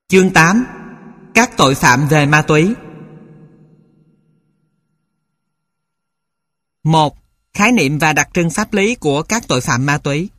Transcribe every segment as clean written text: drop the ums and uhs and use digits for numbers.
Chương 8. Các tội phạm về ma túy. 1. Khái niệm và đặc trưng pháp lý của các tội phạm ma túy.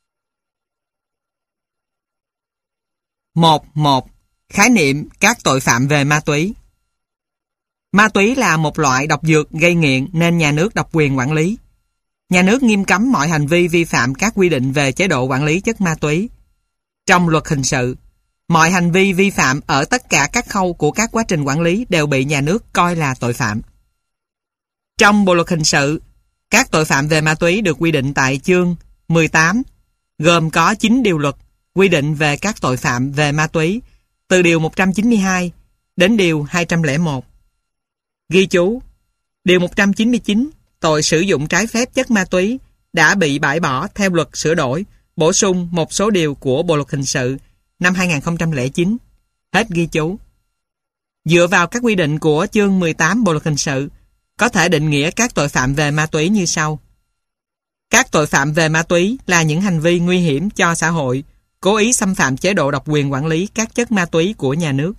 1.1. Khái niệm các tội phạm về ma túy. Ma túy là một loại độc dược gây nghiện nên nhà nước độc quyền quản lý. Nhà nước nghiêm cấm mọi hành vi vi phạm các quy định về chế độ quản lý chất ma túy. Trong luật hình sự, mọi hành vi vi phạm ở tất cả các khâu của các quá trình quản lý đều bị nhà nước coi là tội phạm. Trong Bộ luật hình sự, các tội phạm về ma túy được quy định tại chương 18, gồm có 9 điều luật quy định về các tội phạm về ma túy, từ điều 192 đến điều 201. Ghi chú, điều 199, tội sử dụng trái phép chất ma túy đã bị bãi bỏ theo luật sửa đổi, bổ sung một số điều của Bộ luật hình sự năm 2009. Hết ghi chú. Dựa vào các quy định của chương 18 Bộ luật hình sự, có thể định nghĩa các tội phạm về ma túy như sau. Các tội phạm về ma túy là những hành vi nguy hiểm cho xã hội, cố ý xâm phạm chế độ độc quyền quản lý các chất ma túy của nhà nước.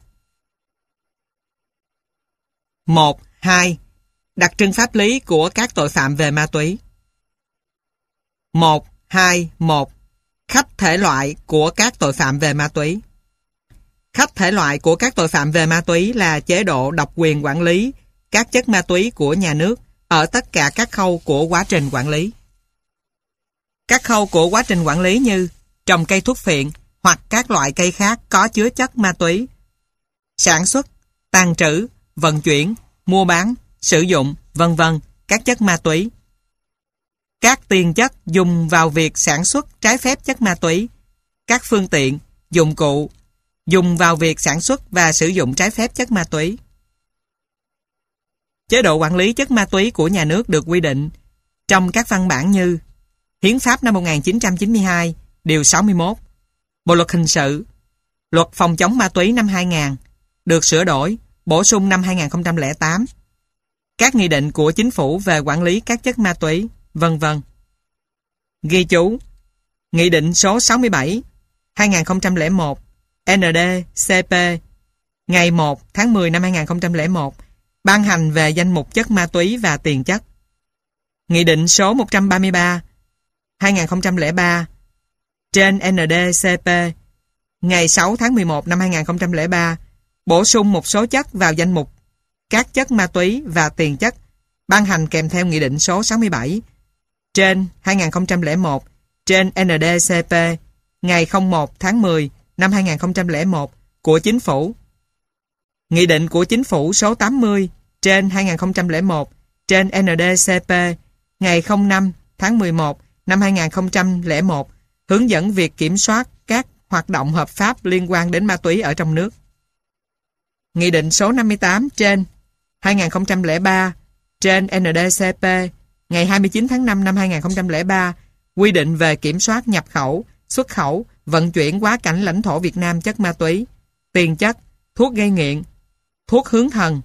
1.2. Đặc trưng pháp lý của các tội phạm về ma túy. 1.2.1. Khắp thể loại của các tội phạm về ma túy. Khắp thể loại của các tội phạm về ma túy là chế độ độc quyền quản lý các chất ma túy của nhà nước ở tất cả các khâu của quá trình quản lý. Các khâu của quá trình quản lý như trồng cây thuốc phiện hoặc các loại cây khác có chứa chất ma túy, sản xuất, tàng trữ, vận chuyển, mua bán, sử dụng, v.v. các chất ma túy. Các tiền chất dùng vào việc sản xuất trái phép chất ma túy, các phương tiện, dụng cụ dùng vào việc sản xuất và sử dụng trái phép chất ma túy. Chế độ quản lý chất ma túy của nhà nước được quy định trong các văn bản như Hiến pháp năm 1992, điều 61, Bộ luật hình sự, Luật phòng chống ma túy năm 2000, được sửa đổi, bổ sung năm 2008, các nghị định của chính phủ về quản lý các chất ma túy, v.v. Ghi chú, Nghị định số 67, 2001, ND-CP, ngày 1 tháng 10 năm 2001, ban hành về danh mục chất ma túy và tiền chất. Nghị định số 133, 2003, trên ND-CP, ngày 6 tháng 11 năm 2003, bổ sung một số chất vào danh mục các chất ma túy và tiền chất, ban hành kèm theo Nghị định số 67, trên 2001, trên ND-CP, ngày 01 tháng 10 năm 2001 của Chính phủ. Nghị định của Chính phủ số 80, trên 2001, trên ND-CP, ngày 05 tháng 11 năm 2001, hướng dẫn việc kiểm soát các hoạt động hợp pháp liên quan đến ma túy ở trong nước. Nghị định số 58 trên 2003 trên ND-CP ngày 29 tháng 5 năm 2003 quy định về kiểm soát nhập khẩu, xuất khẩu, vận chuyển quá cảnh lãnh thổ Việt Nam chất ma túy, tiền chất, thuốc gây nghiện, thuốc hướng thần.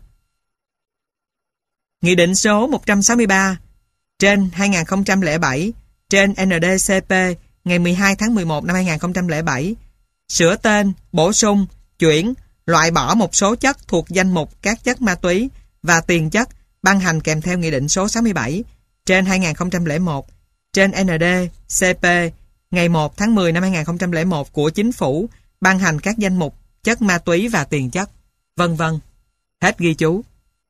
Nghị định số 163 trên 2007 trên ND-CP ngày 12 tháng 11 năm 2007 sửa tên, bổ sung, chuyển, loại bỏ một số chất thuộc danh mục các chất ma túy và tiền chất, ban hành kèm theo Nghị định số 67 trên 2001 trên ND-CP ngày 1 tháng 10 năm 2001 của Chính phủ, ban hành các danh mục chất ma túy và tiền chất, v.v. Hết ghi chú.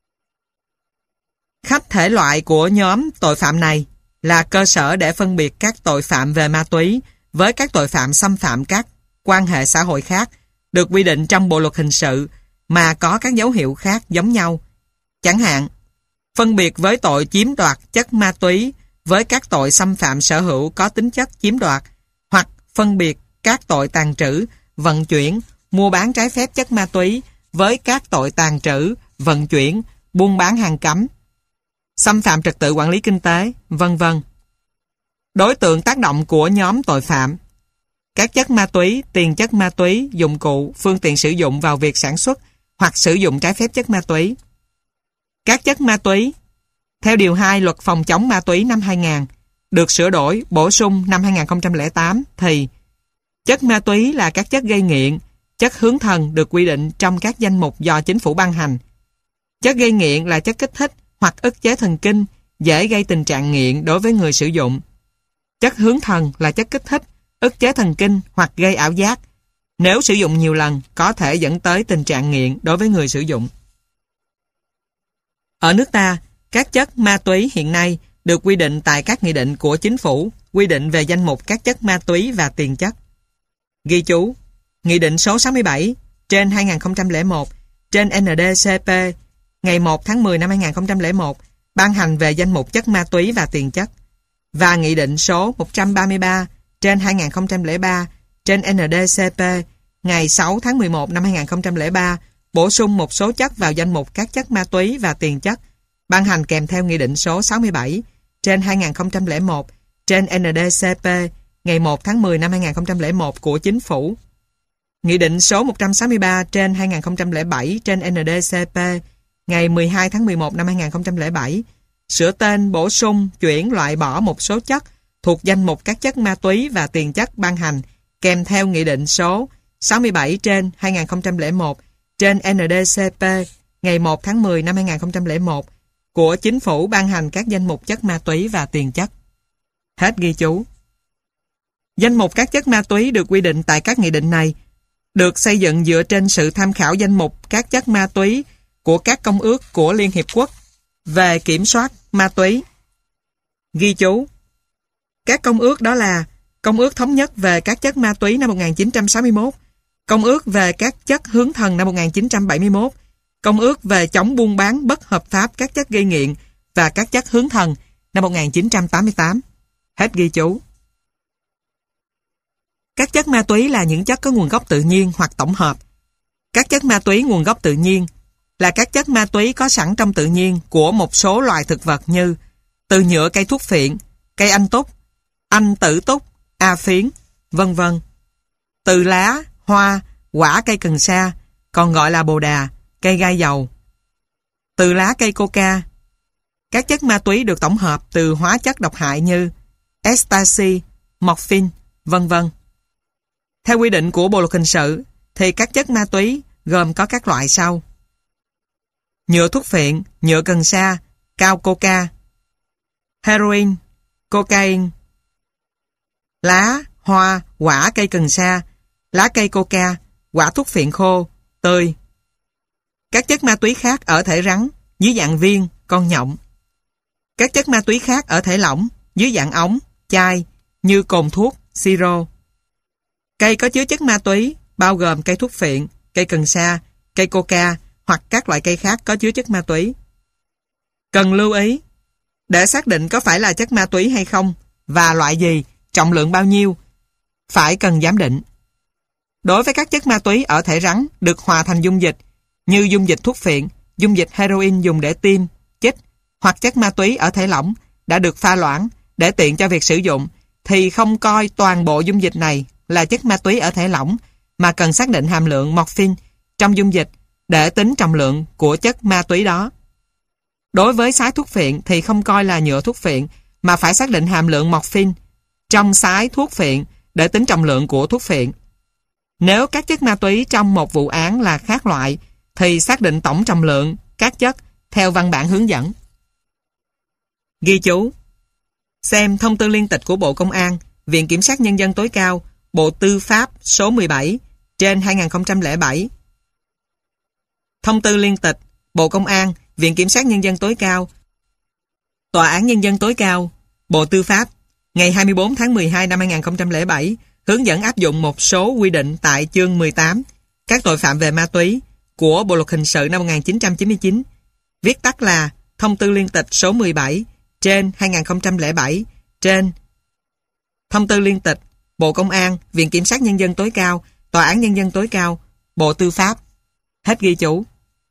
Khắp thể loại của nhóm tội phạm này là cơ sở để phân biệt các tội phạm về ma túy với các tội phạm xâm phạm các quan hệ xã hội khác được quy định trong Bộ luật hình sự mà có các dấu hiệu khác giống nhau. Chẳng hạn, phân biệt với tội chiếm đoạt chất ma túy với các tội xâm phạm sở hữu có tính chất chiếm đoạt, hoặc phân biệt các tội tàng trữ, vận chuyển, mua bán trái phép chất ma túy với các tội tàng trữ, vận chuyển, buôn bán hàng cấm, xâm phạm trật tự quản lý kinh tế, v.v. Đối tượng tác động của nhóm tội phạm: các chất ma túy, tiền chất ma túy, dụng cụ, phương tiện sử dụng vào việc sản xuất hoặc sử dụng trái phép chất ma túy. Các chất ma túy theo điều 2 Luật phòng chống ma túy năm 2000, được sửa đổi, bổ sung năm 2008 thì chất ma túy là các chất gây nghiện, chất hướng thần được quy định trong các danh mục do chính phủ ban hành. Chất gây nghiện là chất kích thích hoặc ức chế thần kinh, dễ gây tình trạng nghiện đối với người sử dụng. Chất hướng thần là chất kích thích, ức chế thần kinh hoặc gây ảo giác. Nếu sử dụng nhiều lần, có thể dẫn tới tình trạng nghiện đối với người sử dụng. Ở nước ta, các chất ma túy hiện nay được quy định tại các nghị định của chính phủ quy định về danh mục các chất ma túy và tiền chất. Ghi chú: Nghị định số 67 trên 2001 trên ND-CP ngày 1 tháng 10 năm 2001 ban hành về danh mục chất ma túy và tiền chất, và Nghị định số 133 trên 2003 trên ND-CP ngày 6 tháng 11 năm 2003 bổ sung một số chất vào danh mục các chất ma túy và tiền chất, ban hành kèm theo Nghị định số 67 trên 2001 trên ND-CP ngày 1 tháng 10 năm 2001 của Chính phủ. Nghị định số 163 trên 2007 trên ND-CP ngày 12 tháng 11 năm 2007 sửa tên, bổ sung, chuyển, loại bỏ một số chất thuộc danh mục các chất ma túy và tiền chất, ban hành kèm theo Nghị định số 67 trên 2001 trên ND-CP ngày 1 tháng 10 năm 2001 của Chính phủ, ban hành các danh mục chất ma túy và tiền chất. Hết ghi chú. Danh mục các chất ma túy được quy định tại các nghị định này được xây dựng dựa trên sự tham khảo danh mục các chất ma túy của các công ước của Liên Hiệp Quốc về kiểm soát ma túy. Ghi chú: Các công ước đó là Công ước Thống nhất về các chất ma túy năm 1961, Công ước về các chất hướng thần năm 1971, Công ước về chống buôn bán bất hợp pháp các chất gây nghiện và các chất hướng thần năm 1988. Hết ghi chú. Các chất ma túy là những chất có nguồn gốc tự nhiên hoặc tổng hợp. Các chất ma túy nguồn gốc tự nhiên là các chất ma túy có sẵn trong tự nhiên của một số loài thực vật như từ nhựa cây thuốc phiện, cây anh túc, anh tử túc, a phiến, vân vân. Từ lá, hoa, quả cây cần sa, còn gọi là bồ đà, cây gai dầu. Từ lá cây coca. Các chất ma túy được tổng hợp từ hóa chất độc hại như ecstasy, morphine, vân vân. Theo quy định của Bộ luật hình sự thì các chất ma túy gồm có các loại sau: nhựa thuốc phiện, nhựa cần sa, cao coca, heroin, cocaine, lá, hoa, quả cây cần sa, lá cây coca, quả thuốc phiện khô, tươi. Các chất ma túy khác ở thể rắn dưới dạng viên, con nhộng. Các chất ma túy khác ở thể lỏng dưới dạng ống, chai như cồn thuốc, siro. Cây có chứa chất ma túy bao gồm cây thuốc phiện, cây cần sa, cây coca hoặc các loại cây khác có chứa chất ma túy. Cần lưu ý, để xác định có phải là chất ma túy hay không và loại gì, trọng lượng bao nhiêu, phải cần giám định. Đối với các chất ma túy ở thể rắn được hòa thành dung dịch như dung dịch thuốc phiện, dung dịch heroin dùng để tiêm, chích hoặc chất ma túy ở thể lỏng đã được pha loãng để tiện cho việc sử dụng thì không coi toàn bộ dung dịch này là chất ma túy ở thể lỏng mà cần xác định hàm lượng morphine trong dung dịch để tính trọng lượng của chất ma túy đó. Đối với sái thuốc phiện thì không coi là nhựa thuốc phiện mà phải xác định hàm lượng morphine trong sái thuốc phiện để tính trọng lượng của thuốc phiện. Nếu các chất ma túy trong một vụ án là khác loại thì xác định tổng trọng lượng các chất theo văn bản hướng dẫn. Ghi chú: Xem thông tư liên tịch của Bộ Công an, Viện Kiểm sát Nhân dân tối cao, Bộ Tư pháp số 17 trên 2007. Thông tư liên tịch Bộ Công an, Viện Kiểm sát Nhân dân tối cao, Tòa án Nhân dân tối cao, Bộ Tư pháp ngày 24 tháng 12 năm 2007 hướng dẫn áp dụng một số quy định tại chương 18 các tội phạm về ma túy của Bộ luật hình sự năm 1999, viết tắt là Thông tư liên tịch số 17 trên 2007 trên Thông tư liên tịch Bộ Công an, Viện Kiểm sát Nhân dân tối cao, Tòa án Nhân dân tối cao, Bộ Tư pháp. Hết ghi chú.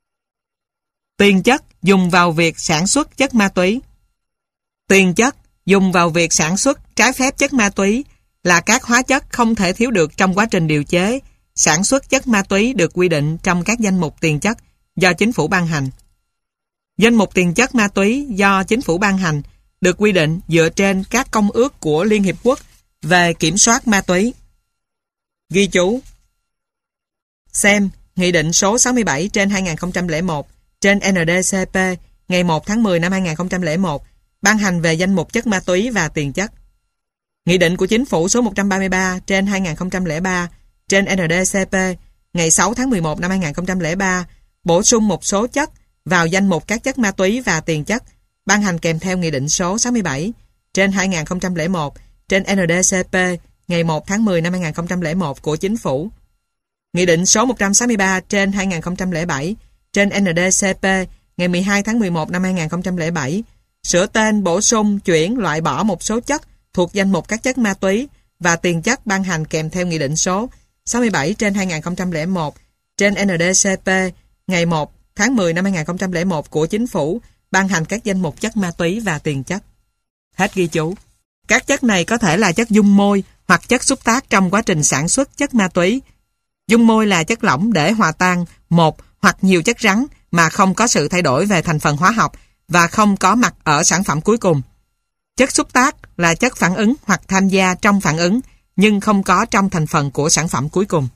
Tiền chất dùng vào việc sản xuất chất ma túy. Tiền chất dùng vào việc sản xuất trái phép chất ma túy là các hóa chất không thể thiếu được trong quá trình điều chế, sản xuất chất ma túy được quy định trong các danh mục tiền chất do Chính phủ ban hành. Danh mục tiền chất ma túy do Chính phủ ban hành được quy định dựa trên các công ước của Liên Hiệp Quốc về kiểm soát ma túy. Ghi chú: Xem Nghị định số 67 trên 2001 trên NDCP ngày 1 tháng 10 năm 2001 ban hành về danh mục chất ma túy và tiền chất. Nghị định của Chính phủ số 133 trên 2003 trên NDCP ngày 6 tháng 11 năm 2003 bổ sung một số chất vào danh mục các chất ma túy và tiền chất ban hành kèm theo Nghị định số 67 trên 2001 trên NDCP ngày 1 tháng 10 năm 2001 của Chính phủ. Nghị định số 163 trên 2007 trên NDCP ngày 12 tháng 11 năm 2007 sửa tên, bổ sung, chuyển, loại bỏ một số chất thuộc danh mục các chất ma túy và tiền chất ban hành kèm theo Nghị định số 67 trên 2001 trên NDCP ngày 1 tháng 10 năm 2001 của Chính phủ ban hành các danh mục chất ma túy và tiền chất. Hết ghi chú. Các chất này có thể là chất dung môi hoặc chất xúc tác trong quá trình sản xuất chất ma túy. Dung môi là chất lỏng để hòa tan một hoặc nhiều chất rắn mà không có sự thay đổi về thành phần hóa học và không có mặt ở sản phẩm cuối cùng. Chất xúc tác là chất phản ứng hoặc tham gia trong phản ứng nhưng không có trong thành phần của sản phẩm cuối cùng.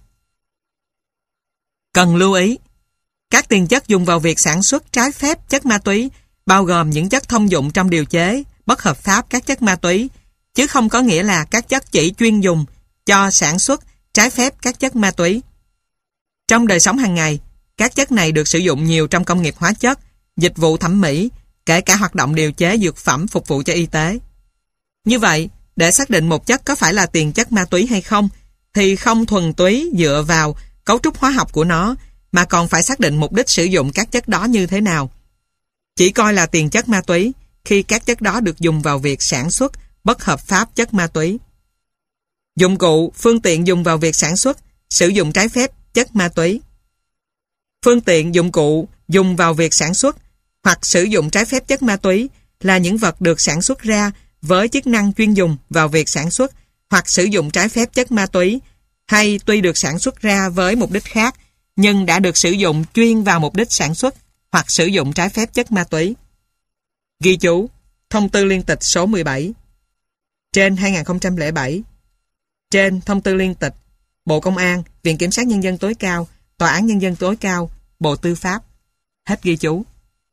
Cần lưu ý, các tiền chất dùng vào việc sản xuất trái phép chất ma túy bao gồm những chất thông dụng trong điều chế bất hợp pháp các chất ma túy, chứ không có nghĩa là các chất chỉ chuyên dùng cho sản xuất trái phép các chất ma túy. Trong đời sống hàng ngày, các chất này được sử dụng nhiều trong công nghiệp hóa chất, dịch vụ thẩm mỹ, kể cả hoạt động điều chế dược phẩm phục vụ cho y tế. Như vậy, để xác định một chất có phải là tiền chất ma túy hay không, thì không thuần túy dựa vào cấu trúc hóa học của nó, mà còn phải xác định mục đích sử dụng các chất đó như thế nào. Chỉ coi là tiền chất ma túy khi các chất đó được dùng vào việc sản xuất bất hợp pháp chất ma túy. Dụng cụ, phương tiện dùng vào việc sản xuất, sử dụng trái phép chất ma túy. Phương tiện, dụng cụ dùng vào việc sản xuất hoặc sử dụng trái phép chất ma túy là những vật được sản xuất ra với chức năng chuyên dùng vào việc sản xuất hoặc sử dụng trái phép chất ma túy, hay tuy được sản xuất ra với mục đích khác nhưng đã được sử dụng chuyên vào mục đích sản xuất hoặc sử dụng trái phép chất ma túy. Ghi chú, Thông tư liên tịch số 17 trên 2007, trên Thông tư liên tịch Bộ Công an, Viện Kiểm sát Nhân dân tối cao, Tòa án Nhân dân tối cao, Bộ Tư pháp. Hết ghi chú.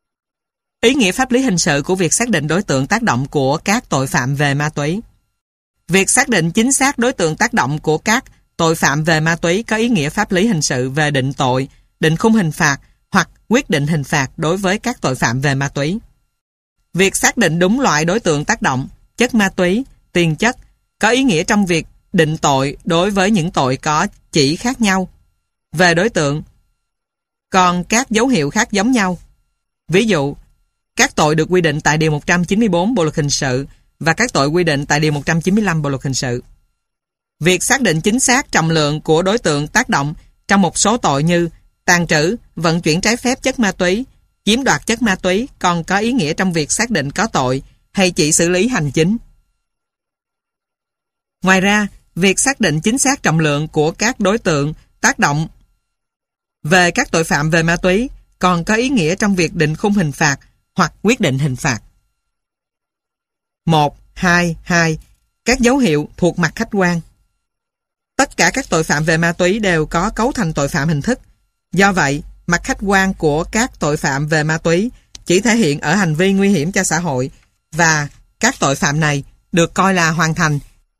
Ý nghĩa pháp lý hình sự của việc xác định đối tượng tác động của các tội phạm về ma túy. Việc xác định chính xác đối tượng tác động của các tội phạm về ma túy có ý nghĩa pháp lý hình sự về định tội, định khung hình phạt hoặc quyết định hình phạt đối với các tội phạm về ma túy. Việc xác định đúng loại đối tượng tác động, chất ma túy, tiền chất có ý nghĩa trong việc định tội đối với những tội có chỉ khác nhau về đối tượng, còn các dấu hiệu khác giống nhau. Ví dụ, các tội được quy định tại Điều 194 Bộ Luật Hình sự và các tội quy định tại Điều 195 Bộ Luật Hình sự. Việc xác định chính xác trọng lượng của đối tượng tác động trong một số tội như tàng trữ, vận chuyển trái phép chất ma túy, chiếm đoạt chất ma túy còn có ý nghĩa trong việc xác định có tội hay chỉ xử lý hành chính. Ngoài ra, việc xác định chính xác trọng lượng của các đối tượng tác động về các tội phạm về ma túy còn có ý nghĩa trong việc định khung hình phạt hoặc quyết định hình phạt. 1.2.2. Các dấu hiệu thuộc mặt khách quan. Tất cả các tội phạm về ma túy đều có cấu thành tội phạm hình thức. Do vậy, mặt khách quan của các tội phạm về ma túy chỉ thể hiện ở hành vi nguy hiểm cho xã hội và các tội phạm này được coi là hoàn thành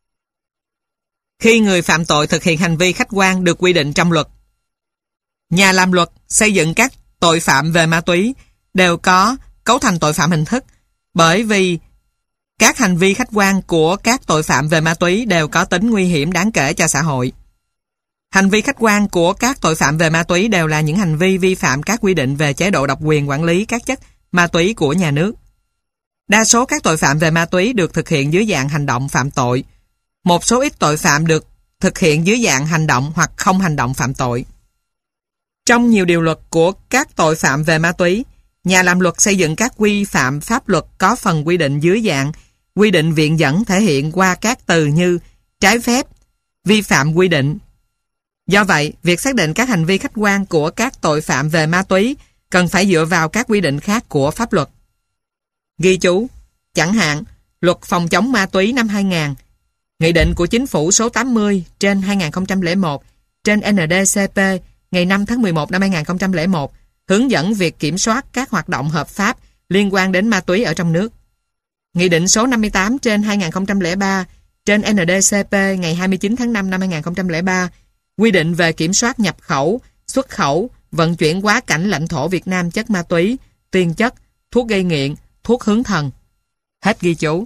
khi người phạm tội thực hiện hành vi khách quan được quy định trong luật. Nhà làm luật xây dựng các tội phạm về ma túy đều có cấu thành tội phạm hình thức bởi vì các hành vi khách quan của các tội phạm về ma túy đều có tính nguy hiểm đáng kể cho xã hội. Hành vi khách quan của các tội phạm về ma túy đều là những hành vi vi phạm các quy định về chế độ độc quyền quản lý các chất ma túy của nhà nước. Đa số các tội phạm về ma túy được thực hiện dưới dạng hành động phạm tội. Một số ít tội phạm được thực hiện dưới dạng hành động hoặc không hành động phạm tội. Trong nhiều điều luật của các tội phạm về ma túy, nhà làm luật xây dựng các quy phạm pháp luật có phần quy định dưới dạng quy định viện dẫn thể hiện qua các từ như trái phép, vi phạm quy định. Do vậy, việc xác định các hành vi khách quan của các tội phạm về ma túy cần phải dựa vào các quy định khác của pháp luật. Ghi chú, chẳng hạn, Luật phòng chống ma túy năm 2000, Nghị định của Chính phủ số 80 trên 2001 trên NDCP ngày 5 tháng 11 năm 2001 hướng dẫn việc kiểm soát các hoạt động hợp pháp liên quan đến ma túy ở trong nước. Nghị định số 58/2003 trên NDCP ngày 29 tháng 5 năm 2003 quy định về kiểm soát nhập khẩu, xuất khẩu, vận chuyển quá cảnh lãnh thổ Việt Nam chất ma túy, tiền chất, thuốc gây nghiện, thuốc hướng thần. Hết ghi chú.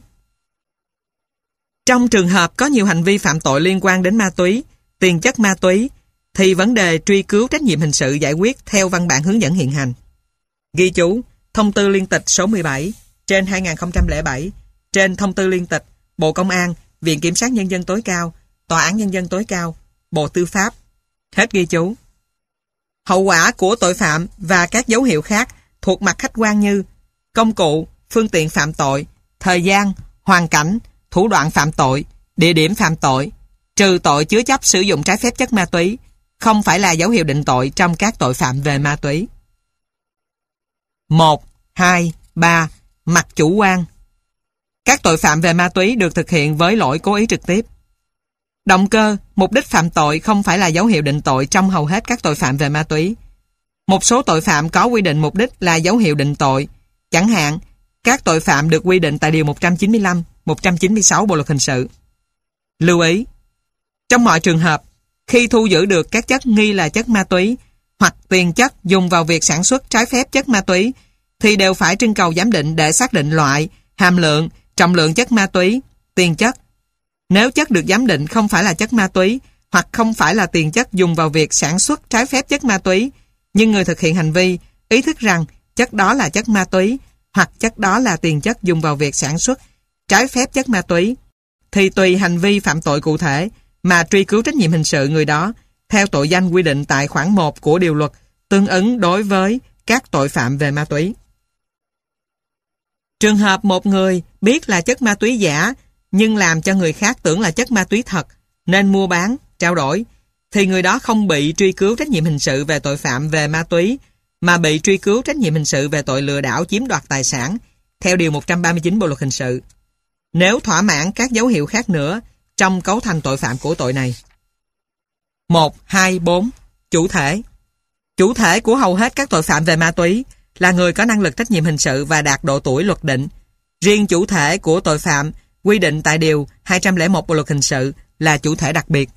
Trong trường hợp có nhiều hành vi phạm tội liên quan đến ma túy, tiền chất ma túy, thì vấn đề truy cứu trách nhiệm hình sự giải quyết theo văn bản hướng dẫn hiện hành. Ghi chú, thông tư liên tịch số 17 trên 2007, trên thông tư liên tịch Bộ Công an, Viện Kiểm sát Nhân dân tối cao, Tòa án Nhân dân tối cao, Bộ Tư pháp. Hết ghi chú. Hậu quả của tội phạm và các dấu hiệu khác thuộc mặt khách quan như công cụ, phương tiện phạm tội, thời gian, hoàn cảnh, thủ đoạn phạm tội, địa điểm phạm tội, trừ tội chứa chấp sử dụng trái phép chất ma túy, không phải là dấu hiệu định tội trong các tội phạm về ma túy. 1, 2, 3. Mặt chủ quan. Các tội phạm về ma túy được thực hiện với lỗi cố ý trực tiếp. Động cơ, mục đích phạm tội không phải là dấu hiệu định tội trong hầu hết các tội phạm về ma túy. Một số tội phạm có quy định mục đích là dấu hiệu định tội. Chẳng hạn, các tội phạm được quy định tại Điều 195, 196 Bộ Luật Hình sự. Lưu ý, trong mọi trường hợp, khi thu giữ được các chất nghi là chất ma túy hoặc tiền chất dùng vào việc sản xuất trái phép chất ma túy, thì đều phải trưng cầu giám định để xác định loại, hàm lượng, trọng lượng chất ma túy, tiền chất. Nếu chất được giám định không phải là chất ma túy hoặc không phải là tiền chất dùng vào việc sản xuất trái phép chất ma túy, nhưng người thực hiện hành vi ý thức rằng chất đó là chất ma túy hoặc chất đó là tiền chất dùng vào việc sản xuất trái phép chất ma túy, thì tùy hành vi phạm tội cụ thể mà truy cứu trách nhiệm hình sự người đó theo tội danh quy định tại khoản 1 của điều luật tương ứng đối với các tội phạm về ma túy. Trường hợp một người biết là chất ma túy giả nhưng làm cho người khác tưởng là chất ma túy thật nên mua bán, trao đổi, thì người đó không bị truy cứu trách nhiệm hình sự về tội phạm về ma túy mà bị truy cứu trách nhiệm hình sự về tội lừa đảo chiếm đoạt tài sản theo Điều 139 Bộ Luật Hình sự, nếu thỏa mãn các dấu hiệu khác nữa trong cấu thành tội phạm của tội này. 1, 2, 4. Chủ thể. Chủ thể của hầu hết các tội phạm về ma túy là người có năng lực trách nhiệm hình sự và đạt độ tuổi luật định. Riêng chủ thể của tội phạm quy định tại Điều 201 Bộ Luật Hình sự là chủ thể đặc biệt.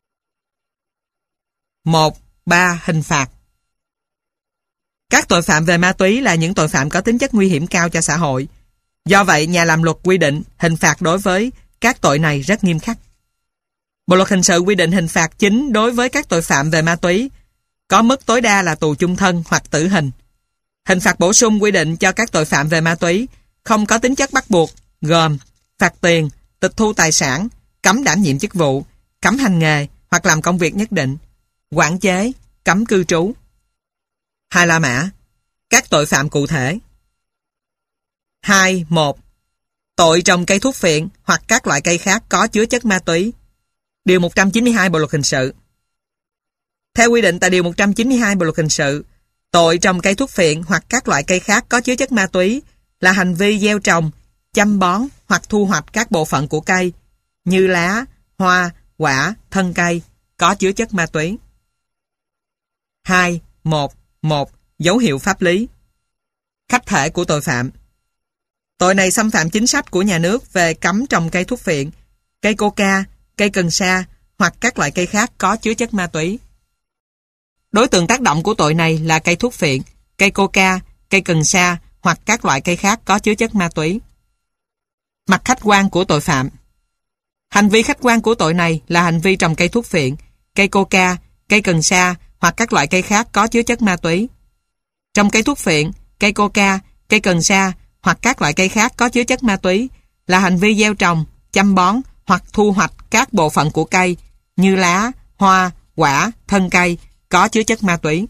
1, 3. Hình phạt. Các tội phạm về ma túy là những tội phạm có tính chất nguy hiểm cao cho xã hội. Do vậy, nhà làm luật quy định hình phạt đối với các tội này rất nghiêm khắc. Bộ Luật Hình sự quy định hình phạt chính đối với các tội phạm về ma túy có mức tối đa là tù chung thân hoặc tử hình. Hình phạt bổ sung quy định cho các tội phạm về ma túy không có tính chất bắt buộc, gồm phạt tiền, tịch thu tài sản, cấm đảm nhiệm chức vụ, cấm hành nghề hoặc làm công việc nhất định, quản chế, cấm cư trú. 2. La mã. Các tội phạm cụ thể. 2. 1. Tội trồng cây thuốc phiện hoặc các loại cây khác có chứa chất ma túy. Điều 192 Bộ Luật Hình sự. Theo quy định tại Điều 192 Bộ Luật Hình sự, tội trồng cây thuốc phiện hoặc các loại cây khác có chứa chất ma túy là hành vi gieo trồng, chăm bón hoặc thu hoạch các bộ phận của cây như lá, hoa, quả, thân cây có chứa chất ma túy. 2. 1. 1. Dấu hiệu pháp lý. Khách thể của tội phạm. Tội này xâm phạm chính sách của nhà nước về cấm trồng cây thuốc phiện, cây coca, cây cần sa hoặc các loại cây khác có chứa chất ma túy. Đối tượng tác động của tội này là cây thuốc phiện, cây coca, cây cần sa hoặc các loại cây khác có chứa chất ma túy. Mặt khách quan của tội phạm. Hành vi khách quan của tội này là hành vi trồng cây thuốc phiện, cây coca, cây cần sa hoặc các loại cây khác có chứa chất ma túy. Trồng cây thuốc phiện, cây coca, cây cần sa hoặc các loại cây khác có chứa chất ma túy là hành vi gieo trồng, chăm bón hoặc thu hoạch các bộ phận của cây như lá, hoa, quả, thân cây có chứa chất ma túy.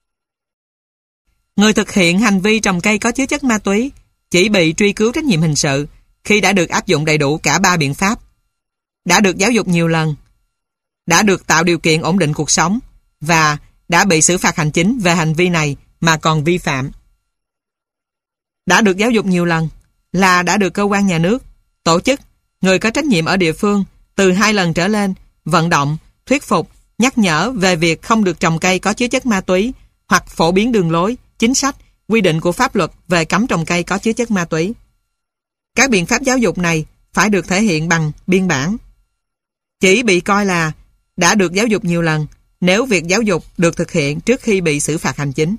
Người thực hiện hành vi trồng cây có chứa chất ma túy chỉ bị truy cứu trách nhiệm hình sự khi đã được áp dụng đầy đủ cả 3 biện pháp, đã được giáo dục nhiều lần, đã được tạo điều kiện ổn định cuộc sống và đã bị xử phạt hành chính về hành vi này mà còn vi phạm. Đã được giáo dục nhiều lần là đã được cơ quan nhà nước, tổ chức, người có trách nhiệm ở địa phương từ 2 lần trở lên vận động, thuyết phục nhắc nhở về việc không được trồng cây có chứa chất ma túy hoặc phổ biến đường lối, chính sách, quy định của pháp luật về cấm trồng cây có chứa chất ma túy. Các biện pháp giáo dục này phải được thể hiện bằng biên bản. Chỉ bị coi là đã được giáo dục nhiều lần nếu việc giáo dục được thực hiện trước khi bị xử phạt hành chính.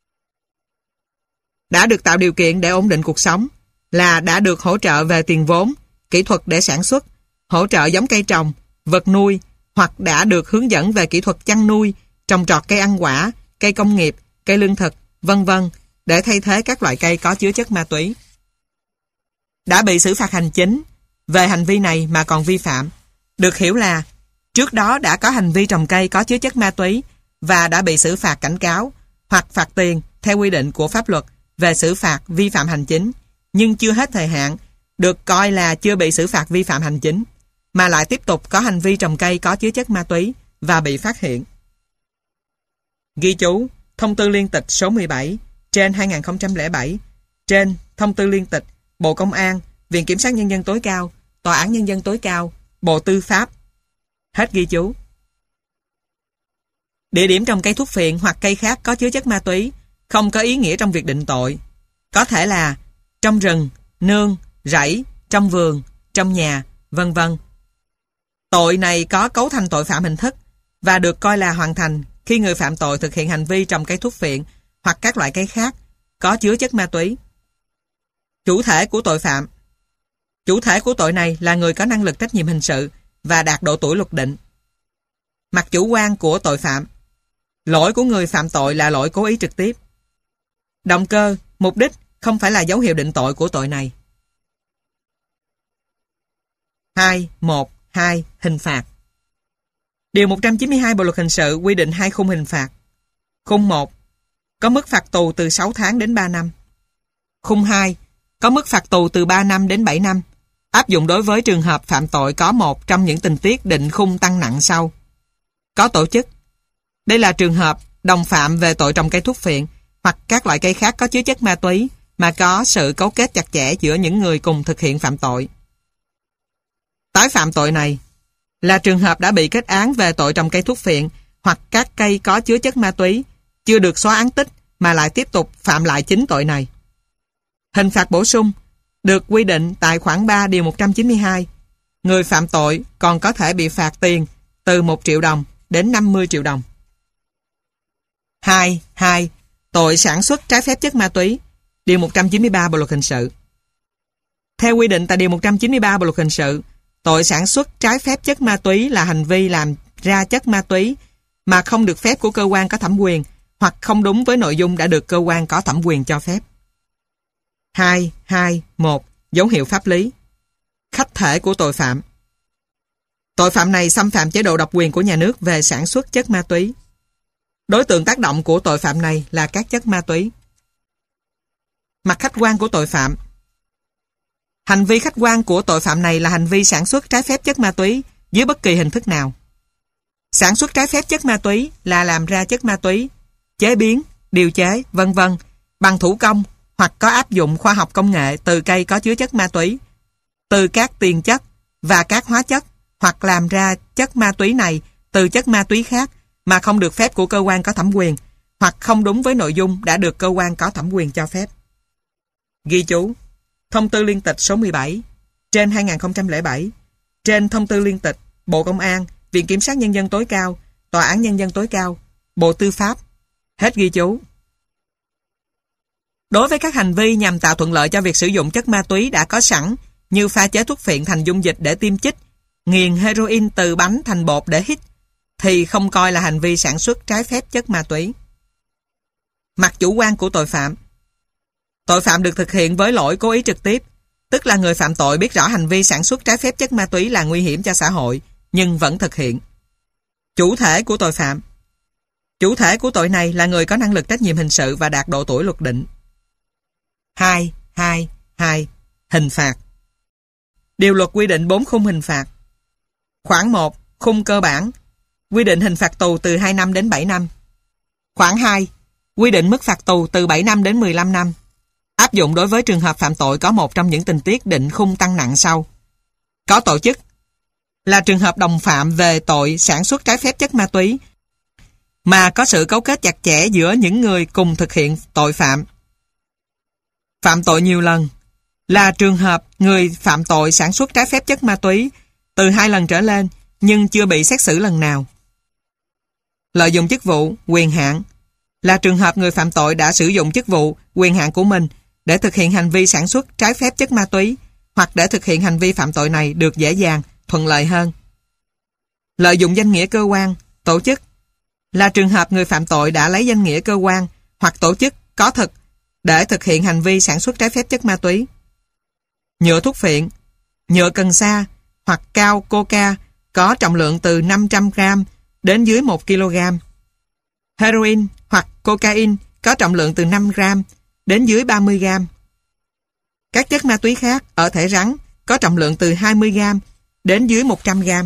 Đã được tạo điều kiện để ổn định cuộc sống là đã được hỗ trợ về tiền vốn, kỹ thuật để sản xuất, hỗ trợ giống cây trồng, vật nuôi hoặc đã được hướng dẫn về kỹ thuật chăn nuôi, trồng trọt cây ăn quả, cây công nghiệp, cây lương thực, vân vân để thay thế các loại cây có chứa chất ma túy. Đã bị xử phạt hành chính về hành vi này mà còn vi phạm, được hiểu là trước đó đã có hành vi trồng cây có chứa chất ma túy và đã bị xử phạt cảnh cáo hoặc phạt tiền theo quy định của pháp luật về xử phạt vi phạm hành chính, nhưng chưa hết thời hạn, được coi là chưa bị xử phạt vi phạm hành chính, mà lại tiếp tục có hành vi trồng cây có chứa chất ma túy và bị phát hiện. Ghi chú, Thông tư liên tịch số 17 trên 2007, trên Thông tư liên tịch Bộ Công an, Viện Kiểm sát Nhân dân tối cao, Tòa án Nhân dân tối cao, Bộ Tư pháp. Hết ghi chú. Địa điểm trồng cây thuốc phiện hoặc cây khác có chứa chất ma túy không có ý nghĩa trong việc định tội. Có thể là trong rừng, nương, rẫy, trong vườn, trong nhà, vân vân. Tội này có cấu thành tội phạm hình thức và được coi là hoàn thành khi người phạm tội thực hiện hành vi trồng cây thuốc phiện hoặc các loại cây khác có chứa chất ma túy. Chủ thể của tội phạm. Chủ thể của tội này là người có năng lực trách nhiệm hình sự và đạt độ tuổi luật định. Mặt chủ quan của tội phạm. Lỗi của người phạm tội là lỗi cố ý trực tiếp. Động cơ, mục đích không phải là dấu hiệu định tội của tội này. 2.1.2 Hình phạt. Điều 192 Bộ luật hình sự quy định 2 khung hình phạt. Khung 1 có mức phạt tù từ 6 tháng đến 3 năm. Khung 2 có mức phạt tù từ 3 năm đến 7 năm, áp dụng đối với trường hợp phạm tội có một trong những tình tiết định khung tăng nặng sau. Có tổ chức. Đây là trường hợp đồng phạm về tội trồng cây thuốc phiện hoặc các loại cây khác có chứa chất ma túy mà có sự cấu kết chặt chẽ giữa những người cùng thực hiện phạm tội. Tái phạm tội này là trường hợp đã bị kết án về tội trồng cây thuốc phiện hoặc các cây có chứa chất ma túy, chưa được xóa án tích mà lại tiếp tục phạm lại chính tội này. Hình phạt bổ sung được quy định tại khoản 3 điều 192. Người phạm tội còn có thể bị phạt tiền từ 1 triệu đồng đến 50 triệu đồng. 2. Tội sản xuất trái phép chất ma túy. Điều 193 Bộ luật hình sự. Theo quy định tại Điều 193 Bộ luật hình sự, tội sản xuất trái phép chất ma túy là hành vi làm ra chất ma túy mà không được phép của cơ quan có thẩm quyền hoặc không đúng với nội dung đã được cơ quan có thẩm quyền cho phép. 2.2.1 Dấu hiệu pháp lý. Khách thể của tội phạm. Tội phạm này xâm phạm chế độ độc quyền của nhà nước về sản xuất chất ma túy. Đối tượng tác động của tội phạm này là các chất ma túy. Mặt khách quan của tội phạm. Hành vi khách quan của tội phạm này là hành vi sản xuất trái phép chất ma túy dưới bất kỳ hình thức nào. Sản xuất trái phép chất ma túy là làm ra chất ma túy, chế biến, điều chế, vân vân bằng thủ công hoặc có áp dụng khoa học công nghệ từ cây có chứa chất ma túy, từ các tiền chất và các hóa chất, hoặc làm ra chất ma túy này từ chất ma túy khác mà không được phép của cơ quan có thẩm quyền hoặc không đúng với nội dung đã được cơ quan có thẩm quyền cho phép. Ghi chú, Thông tư liên tịch số 17 trên 2007, trên Thông tư liên tịch Bộ Công an, Viện Kiểm sát Nhân dân tối cao, Tòa án Nhân dân tối cao, Bộ Tư pháp. Hết ghi chú. Đối với các hành vi nhằm tạo thuận lợi cho việc sử dụng chất ma túy đã có sẵn như pha chế thuốc phiện thành dung dịch để tiêm chích, nghiền heroin từ bánh thành bột để hít, thì không coi là hành vi sản xuất trái phép chất ma túy. Mặt chủ quan của tội phạm. Tội phạm được thực hiện với lỗi cố ý trực tiếp, tức là người phạm tội biết rõ hành vi sản xuất trái phép chất ma túy là nguy hiểm cho xã hội, nhưng vẫn thực hiện. Chủ thể của tội phạm. Chủ thể của tội này là người có năng lực trách nhiệm hình sự và đạt độ tuổi luật định. 2. Hình phạt. Điều luật quy định 4 khung hình phạt. Khoản 1. Khung cơ bản. Quy định hình phạt tù từ 2 năm đến 7 năm. Khoản 2. Quy định mức phạt tù từ 7 năm đến 15 năm. Áp dụng đối với trường hợp phạm tội có một trong những tình tiết định khung tăng nặng sau. Có tổ chức. là trường hợp đồng phạm về tội sản xuất trái phép chất ma túy mà có sự cấu kết chặt chẽ giữa những người cùng thực hiện tội phạm. Phạm tội nhiều lần là trường hợp người phạm tội sản xuất trái phép chất ma túy từ 2 lần trở lên nhưng chưa bị xét xử lần nào. Lợi dụng chức vụ, quyền hạn là trường hợp người phạm tội đã sử dụng chức vụ, quyền hạn của mình để thực hiện hành vi sản xuất trái phép chất ma túy hoặc để thực hiện hành vi phạm tội này được dễ dàng, thuận lợi hơn. Lợi dụng danh nghĩa cơ quan, tổ chức là trường hợp người phạm tội đã lấy danh nghĩa cơ quan hoặc tổ chức có thực để thực hiện hành vi sản xuất trái phép chất ma túy. Nhựa thuốc phiện, nhựa cần sa hoặc cao coca có trọng lượng từ 500 gram đến dưới 1 kg. Heroin hoặc cocaine có trọng lượng từ 5 gram đến dưới 30 gram. Các chất ma túy khác ở thể rắn có trọng lượng từ 20 gram đến dưới 100 gram.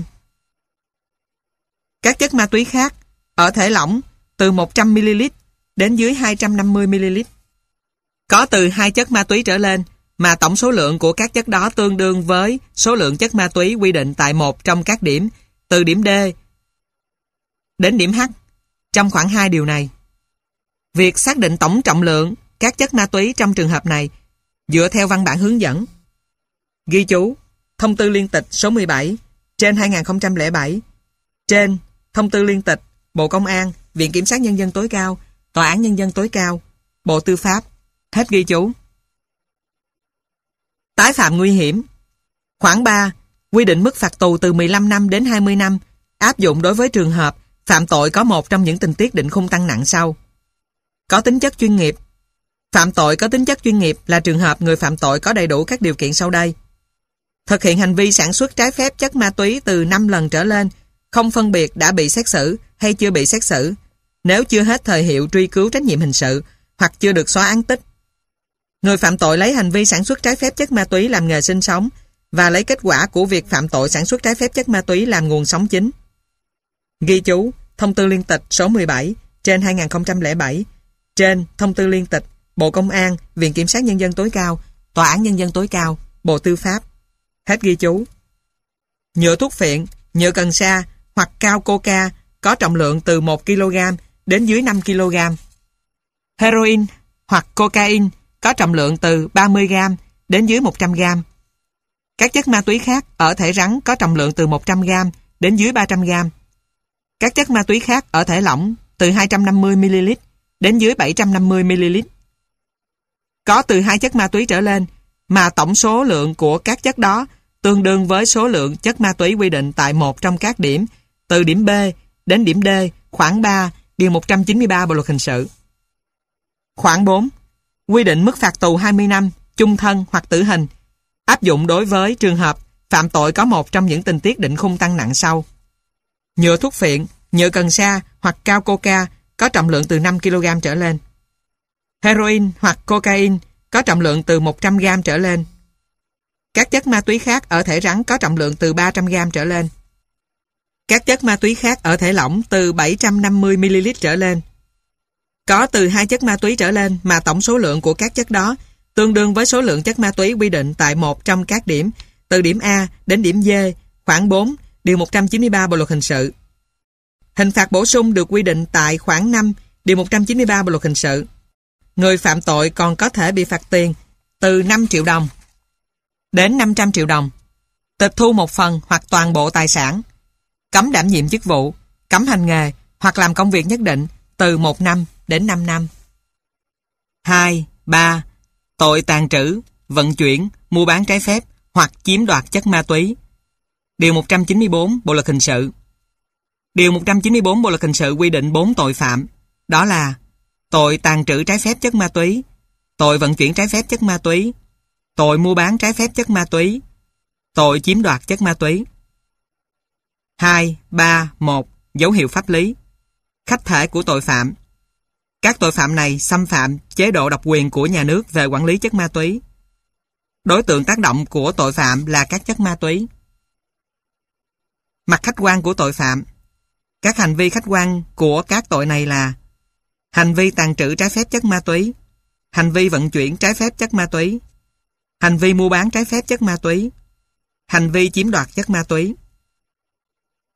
Các chất ma túy khác ở thể lỏng từ 100 ml đến dưới 250 ml. Có từ 2 chất ma túy trở lên mà tổng số lượng của các chất đó tương đương với số lượng chất ma túy quy định tại một trong các điểm từ điểm D đến điểm H trong khoảng 2 điều này. Việc xác định tổng trọng lượng các chất ma túy trong trường hợp này dựa theo văn bản hướng dẫn. Ghi chú Thông tư liên tịch số 17 trên 2007 trên Thông tư liên tịch Bộ Công an, Viện Kiểm sát Nhân dân tối cao, Tòa án Nhân dân tối cao, Bộ Tư pháp. Hết ghi chú. Tái phạm nguy hiểm. Khoản 3 quy định mức phạt tù từ 15 năm đến 20 năm áp dụng đối với trường hợp phạm tội có một trong những tình tiết định khung tăng nặng sau. Có tính chất chuyên nghiệp. Phạm tội có tính chất chuyên nghiệp là trường hợp người phạm tội có đầy đủ các điều kiện sau đây. Thực hiện hành vi sản xuất trái phép chất ma túy từ 5 lần trở lên, không phân biệt đã bị xét xử hay chưa bị xét xử, nếu chưa hết thời hiệu truy cứu trách nhiệm hình sự hoặc chưa được xóa án tích. Người phạm tội lấy hành vi sản xuất trái phép chất ma túy làm nghề sinh sống và lấy kết quả của việc phạm tội sản xuất trái phép chất ma túy làm nguồn sống chính. Ghi chú Thông tư liên tịch số 17 trên 2007 trên Thông tư liên tịch Bộ Công an, Viện Kiểm sát Nhân dân tối cao, Tòa án Nhân dân tối cao, Bộ Tư pháp. Hết ghi chú. Nhựa thuốc phiện, nhựa cần sa hoặc cao coca có trọng lượng từ 1 kg đến dưới 5 kg. Heroin hoặc cocaine có trọng lượng từ 30 g đến dưới 100 g. Các chất ma túy khác ở thể rắn có trọng lượng từ 100 g đến dưới 300 g. Các chất ma túy khác ở thể lỏng từ 250 ml đến dưới 750 ml. Có từ 2 chất ma túy trở lên mà tổng số lượng của các chất đó tương đương với số lượng chất ma túy quy định tại một trong các điểm từ điểm B đến điểm D, khoản 3, điều 193 Bộ luật hình sự. Khoản 4 quy định mức phạt tù 20 năm, chung thân hoặc tử hình áp dụng đối với trường hợp phạm tội có một trong những tình tiết định khung tăng nặng sau. Nhựa thuốc phiện, nhựa cần sa hoặc cao coca có trọng lượng từ 5 kg trở lên. Heroin hoặc cocaine có trọng lượng từ 100 g trở lên. Các chất ma túy khác ở thể rắn có trọng lượng từ 300 g trở lên. Các chất ma túy khác ở thể lỏng từ 750 ml trở lên. Có từ 2 chất ma túy trở lên mà tổng số lượng của các chất đó tương đương với số lượng chất ma túy quy định tại một trong các điểm từ điểm A đến điểm D, khoản 4, điều 193 Bộ luật hình sự. Hình phạt bổ sung được quy định tại khoản 5, điều 193 Bộ luật hình sự. Người phạm tội còn có thể bị phạt tiền từ 5 triệu đồng đến 500 triệu đồng, tịch thu một phần hoặc toàn bộ tài sản, cấm đảm nhiệm chức vụ, cấm hành nghề hoặc làm công việc nhất định từ 1 năm đến 5 năm. 2. 3. Tội tàng trữ, vận chuyển, mua bán trái phép hoặc chiếm đoạt chất ma túy. Điều 194 Bộ luật hình sự. Điều 194 Bộ luật hình sự quy định 4 tội phạm, đó là tội tàng trữ trái phép chất ma túy, tội vận chuyển trái phép chất ma túy, tội mua bán trái phép chất ma túy, tội chiếm đoạt chất ma túy. 2, 3, 1. Dấu hiệu pháp lý. Khách thể của tội phạm. Các tội phạm này xâm phạm chế độ độc quyền của nhà nước về quản lý chất ma túy. Đối tượng tác động của tội phạm là các chất ma túy. Mặt khách quan của tội phạm. Các hành vi khách quan của các tội này là hành vi tàng trữ trái phép chất ma túy, hành vi vận chuyển trái phép chất ma túy, hành vi mua bán trái phép chất ma túy, hành vi chiếm đoạt chất ma túy.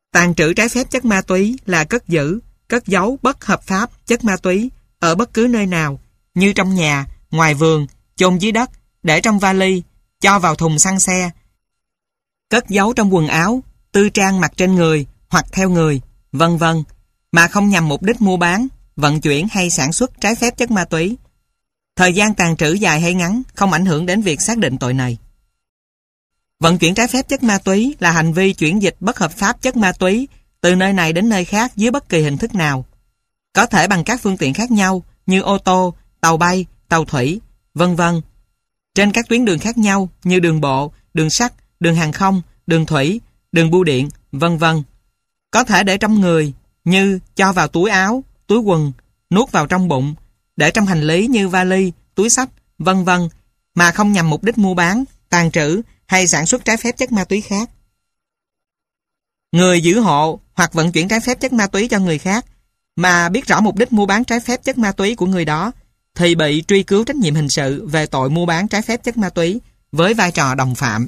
Tàng trữ trái phép chất ma túy là cất giữ, cất giấu bất hợp pháp chất ma túy ở bất cứ nơi nào, như trong nhà, ngoài vườn, chôn dưới đất, để trong vali, cho vào thùng xăng xe, cất giấu trong quần áo, tư trang mặc trên người hoặc theo người, vân vân, mà không nhằm mục đích mua bán, vận chuyển hay sản xuất trái phép chất ma túy. Thời gian tàng trữ dài hay ngắn không ảnh hưởng đến việc xác định tội này. Vận chuyển trái phép chất ma túy là hành vi chuyển dịch bất hợp pháp chất ma túy từ nơi này đến nơi khác dưới bất kỳ hình thức nào. Có thể bằng các phương tiện khác nhau như ô tô, tàu bay, tàu thủy, vân vân. Trên các tuyến đường khác nhau như đường bộ, đường sắt, đường hàng không, đường thủy, đường bưu điện, vân vân. Có thể để trong người như cho vào túi áo, túi quần, nuốt vào trong bụng, để trong hành lý như vali, túi xách, vân vân, mà không nhằm mục đích mua bán, tàng trữ hay sản xuất trái phép chất ma túy khác. Người giữ hộ hoặc vận chuyển trái phép chất ma túy cho người khác mà biết rõ mục đích mua bán trái phép chất ma túy của người đó thì bị truy cứu trách nhiệm hình sự về tội mua bán trái phép chất ma túy với vai trò đồng phạm.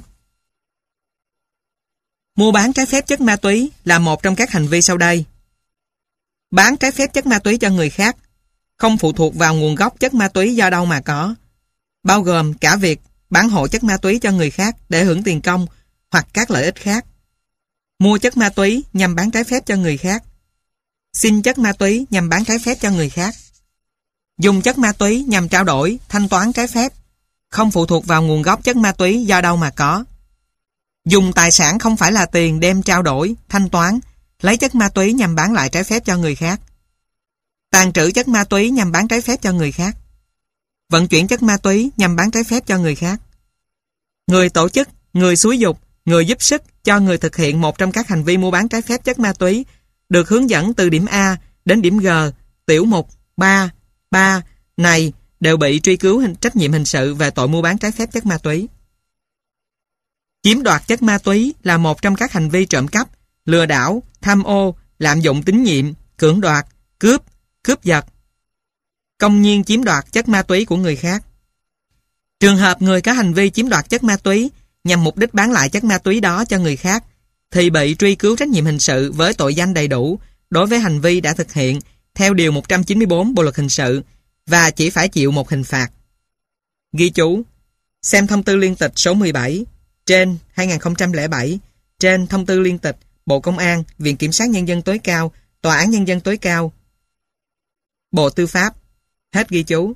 Mua bán trái phép chất ma túy là một trong các hành vi sau đây. Bán trái phép chất ma túy cho người khác không phụ thuộc vào nguồn gốc chất ma túy do đâu mà có, bao gồm cả việc bán hộ chất ma túy cho người khác để hưởng tiền công hoặc các lợi ích khác. Mua chất ma túy nhằm bán trái phép cho người khác. Xin chất ma túy nhằm bán trái phép cho người khác. Dùng chất ma túy nhằm trao đổi, thanh toán trái phép, không phụ thuộc vào nguồn gốc chất ma túy do đâu mà có. Dùng tài sản không phải là tiền đem trao đổi, thanh toán, lấy chất ma túy nhằm bán lại trái phép cho người khác. Tàng trữ chất ma túy nhằm bán trái phép cho người khác. Vận chuyển chất ma túy nhằm bán trái phép cho người khác. Người tổ chức, người xúi dục, người giúp sức cho người thực hiện một trong các hành vi mua bán trái phép chất ma túy được hướng dẫn từ điểm A đến điểm G, tiểu mục 3 này đều bị truy cứu trách nhiệm hình sự về tội mua bán trái phép chất ma túy. Chiếm đoạt chất ma túy là một trong các hành vi trộm cắp, lừa đảo, tham ô, lạm dụng tín nhiệm, cưỡng đoạt, cướp, cướp giật. Công nhiên chiếm đoạt chất ma túy của người khác. Trường hợp người có hành vi chiếm đoạt chất ma túy nhằm mục đích bán lại chất ma túy đó cho người khác thì bị truy cứu trách nhiệm hình sự với tội danh đầy đủ đối với hành vi đã thực hiện theo Điều 194 Bộ Luật Hình sự và chỉ phải chịu một hình phạt. Ghi chú: xem thông tư liên tịch số 17 trên 2007, trên thông tư liên tịch Bộ Công an, Viện Kiểm sát Nhân dân tối cao, Tòa án Nhân dân tối cao, Bộ Tư pháp. Hết ghi chú.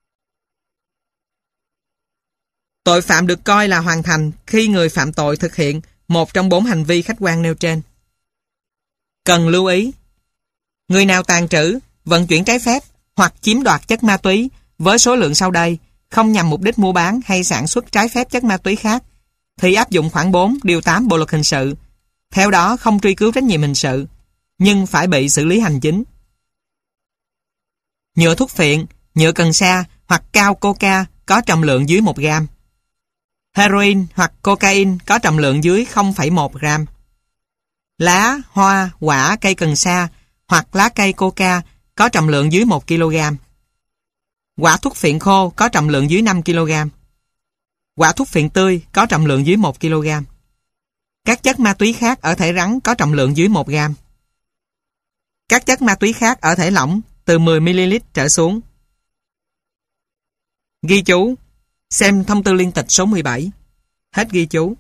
Tội phạm được coi là hoàn thành khi người phạm tội thực hiện một trong 4 hành vi khách quan nêu trên. Cần lưu ý: người nào tàng trữ, vận chuyển trái phép hoặc chiếm đoạt chất ma túy với số lượng sau đây không nhằm mục đích mua bán hay sản xuất trái phép chất ma túy khác thì áp dụng khoản 4 điều 8 Bộ Luật Hình sự. Theo đó không truy cứu trách nhiệm hình sự nhưng phải bị xử lý hành chính. Nhựa thuốc phiện, nhựa cần sa hoặc cao coca có trọng lượng dưới 1 gram. Heroin hoặc cocaine có trọng lượng dưới 0,1 gram. Lá, hoa, quả cây cần sa hoặc lá cây coca có trọng lượng dưới 1 kg. Quả thuốc phiện khô có trọng lượng dưới 5 kg. Quả thuốc phiện tươi có trọng lượng dưới 1 kg. Các chất ma túy khác ở thể rắn có trọng lượng dưới 1 gram. Các chất ma túy khác ở thể lỏng từ 10ml trở xuống. Ghi chú: xem thông tư liên tịch số 17. Hết ghi chú.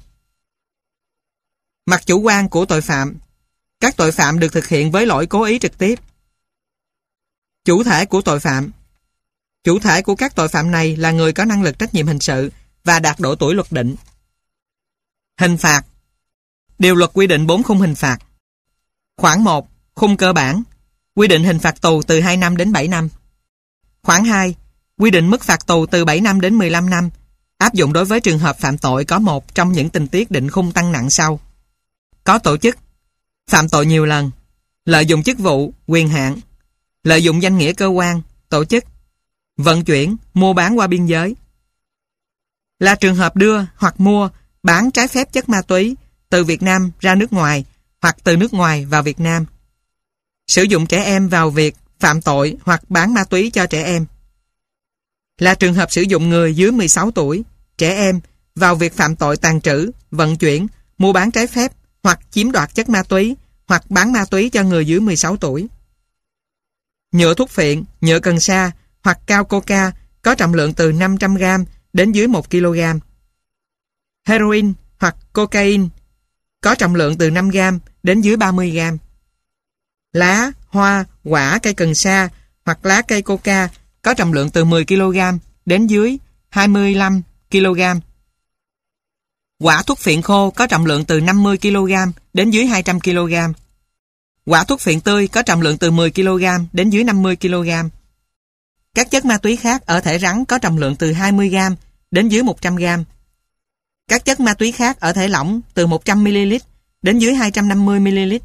Mặt chủ quan của tội phạm. Các tội phạm được thực hiện với lỗi cố ý trực tiếp. Chủ thể của tội phạm. Chủ thể của các tội phạm này là người có năng lực trách nhiệm hình sự và đạt độ tuổi luật định. Hình phạt. Điều luật quy định 4 khung hình phạt. Khoản 1. Khung cơ bản. Quy định hình phạt tù từ 2 năm đến 7 năm. Khoản 2. Quy định mức phạt tù từ 7 năm đến 15 năm. Áp dụng đối với trường hợp phạm tội có một trong những tình tiết định khung tăng nặng sau: có tổ chức, phạm tội nhiều lần, lợi dụng chức vụ, quyền hạn, lợi dụng danh nghĩa cơ quan, tổ chức, vận chuyển, mua bán qua biên giới. Là trường hợp đưa hoặc mua, bán trái phép chất ma túy từ Việt Nam ra nước ngoài hoặc từ nước ngoài vào Việt Nam. Sử dụng trẻ em vào việc phạm tội hoặc bán ma túy cho trẻ em. Là trường hợp sử dụng người dưới 16 tuổi, trẻ em vào việc phạm tội tàng trữ, vận chuyển, mua bán trái phép hoặc chiếm đoạt chất ma túy hoặc bán ma túy cho người dưới 16 tuổi. Nhựa thuốc phiện, nhựa cần sa hoặc cao coca có trọng lượng từ 500g đến dưới 1kg. Heroin hoặc cocaine có trọng lượng từ 5g đến dưới 30g. Lá, hoa, quả cây cần sa hoặc lá cây coca có trọng lượng từ 10kg đến dưới 25kg. Quả thuốc phiện khô có trọng lượng từ 50kg đến dưới 200kg. Quả thuốc phiện tươi có trọng lượng từ 10kg đến dưới 50kg. Các chất ma túy khác ở thể rắn có trọng lượng từ 20g đến dưới 100g. Các chất ma túy khác ở thể lỏng từ 100ml đến dưới 250ml.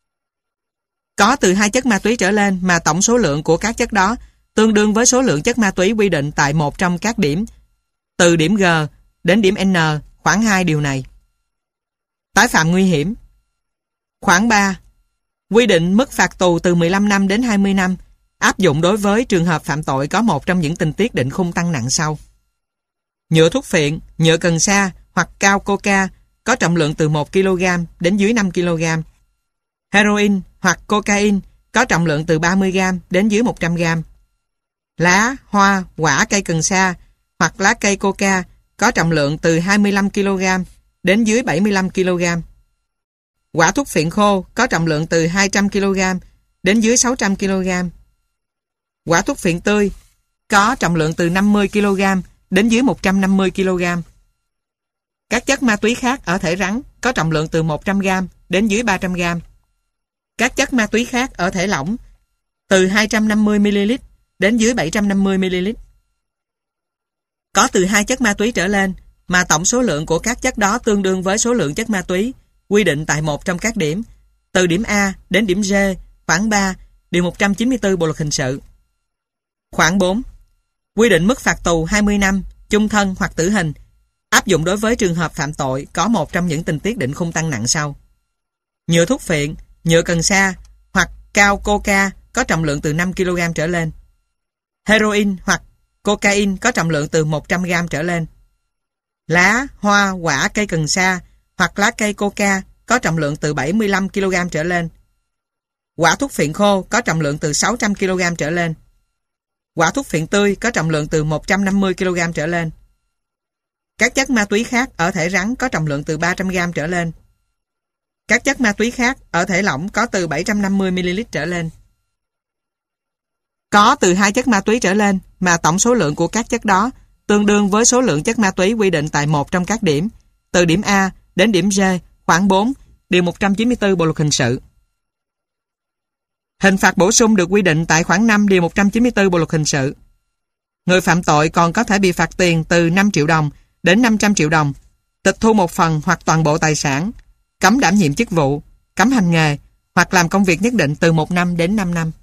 Có từ 2 chất ma túy trở lên mà tổng số lượng của các chất đó tương đương với số lượng chất ma túy quy định tại một trong các điểm, từ điểm G đến điểm N, khoảng 2 điều này. Tái phạm nguy hiểm. Khoảng 3. Quy định mức phạt tù từ 15 năm đến 20 năm, áp dụng đối với trường hợp phạm tội có một trong những tình tiết định khung tăng nặng sau. Nhựa thuốc phiện, nhựa cần sa hoặc cao coca có trọng lượng từ 1kg đến dưới 5kg. Heroin hoặc cocaine có trọng lượng từ 30g đến dưới 100g. Lá, hoa, quả cây cần sa hoặc lá cây coca có trọng lượng từ 25kg đến dưới 75kg. Quả thuốc phiện khô có trọng lượng từ 200kg đến dưới 600kg. Quả thuốc phiện tươi có trọng lượng từ 50kg đến dưới 150kg. Các chất ma túy khác ở thể rắn có trọng lượng từ 100g đến dưới 300g. Các chất ma túy khác ở thể lỏng từ 250ml đến dưới 750ml. Có từ 2 chất ma túy trở lên mà tổng số lượng của các chất đó tương đương với số lượng chất ma túy quy định tại một trong các điểm, từ điểm A đến điểm G, khoảng 3, điều 194 Bộ luật hình sự. Khoảng 4. Quy định mức phạt tù 20 năm, chung thân hoặc tử hình, áp dụng đối với trường hợp phạm tội có một trong những tình tiết định khung tăng nặng sau. Nhựa thuốc phiện, nhựa cần sa hoặc cao coca có trọng lượng từ 5kg trở lên. Heroin hoặc cocaine có trọng lượng từ 100g trở lên. Lá, hoa, quả cây cần sa hoặc lá cây coca có trọng lượng từ 75kg trở lên. Quả thuốc phiện khô có trọng lượng từ 600kg trở lên. Quả thuốc phiện tươi có trọng lượng từ 150kg trở lên. Các chất ma túy khác ở thể rắn có trọng lượng từ 300g trở lên. Các chất ma túy khác ở thể lỏng có từ 750ml trở lên. Có từ 2 chất ma túy trở lên mà tổng số lượng của các chất đó tương đương với số lượng chất ma túy quy định tại một trong các điểm, từ điểm A đến điểm G, khoảng 4, điều 194 Bộ luật hình sự. Hình phạt bổ sung được quy định tại khoản 5 điều 194 Bộ luật hình sự. Người phạm tội còn có thể bị phạt tiền từ 5 triệu đồng đến 500 triệu đồng, tịch thu một phần hoặc toàn bộ tài sản, cấm đảm nhiệm chức vụ, cấm hành nghề hoặc làm công việc nhất định từ 1 năm đến 5 năm.